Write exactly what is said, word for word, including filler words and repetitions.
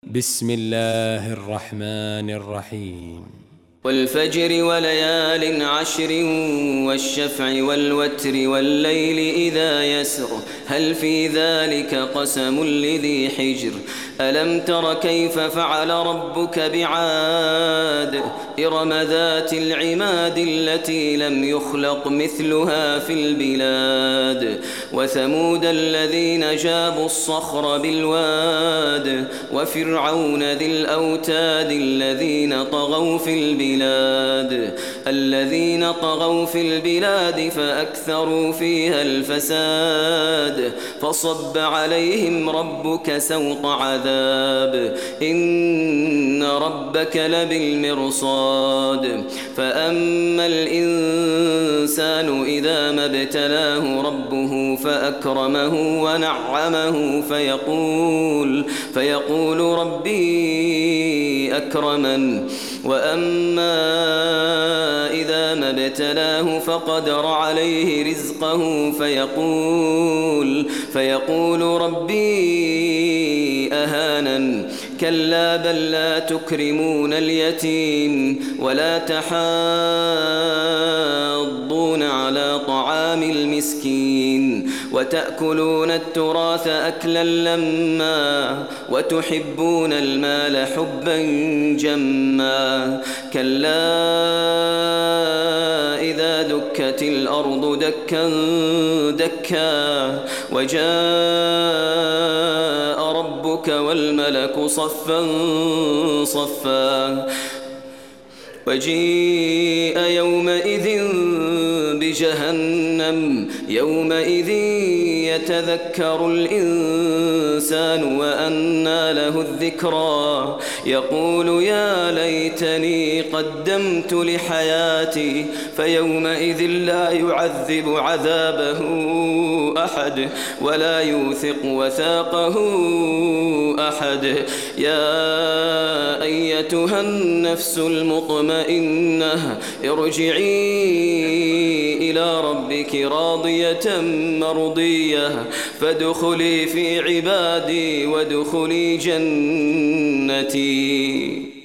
بسم الله الرحمن الرحيم. والفجر وليال عشر والشفع والوتر والليل إذا يسر هل في ذلك قسم لذي حجر ألم تر كيف فعل ربك بعاد إرم ذات العماد التي لم يخلق مثلها في البلاد وثمود الذين جابوا الصخر بالواد وفرعون ذي الأوتاد الذين طغوا في البلاد الذين طغوا في البلاد فأكثروا فيها الفساد فصب عليهم ربك سوط عذاب إن ربك لبالمرصاد فأما الإنسان إذا ما ابتلاه ربه فأكرمه ونعمه فيقول فيقول ربي أكرمن وأما إذا ما ابتلاه فقدر عليه رزقه فيقول فيقول ربي أهانن كلا بل لا تكرمون اليتيم ولا تحاضون على طعام المسكين وتأكلون التراث أكلا لما وتحبون المال حبا جما كلا إذا دكت الأرض دكا دكا وجاء ربك والملك صفا صفا وجيء يومئذ بجهنم يومئذ يتذكر الإنسان وأنى له الذكرى يقول يا ليتني قدمت لحياتي فيومئذ لا يعذب عذابه أحد ولا يوثق وثاقه أحد يا أيتها النفس المطمئنة ارجعي إلى ربك راضية مرضية فادخلي في عبادي وادخلي جنتي.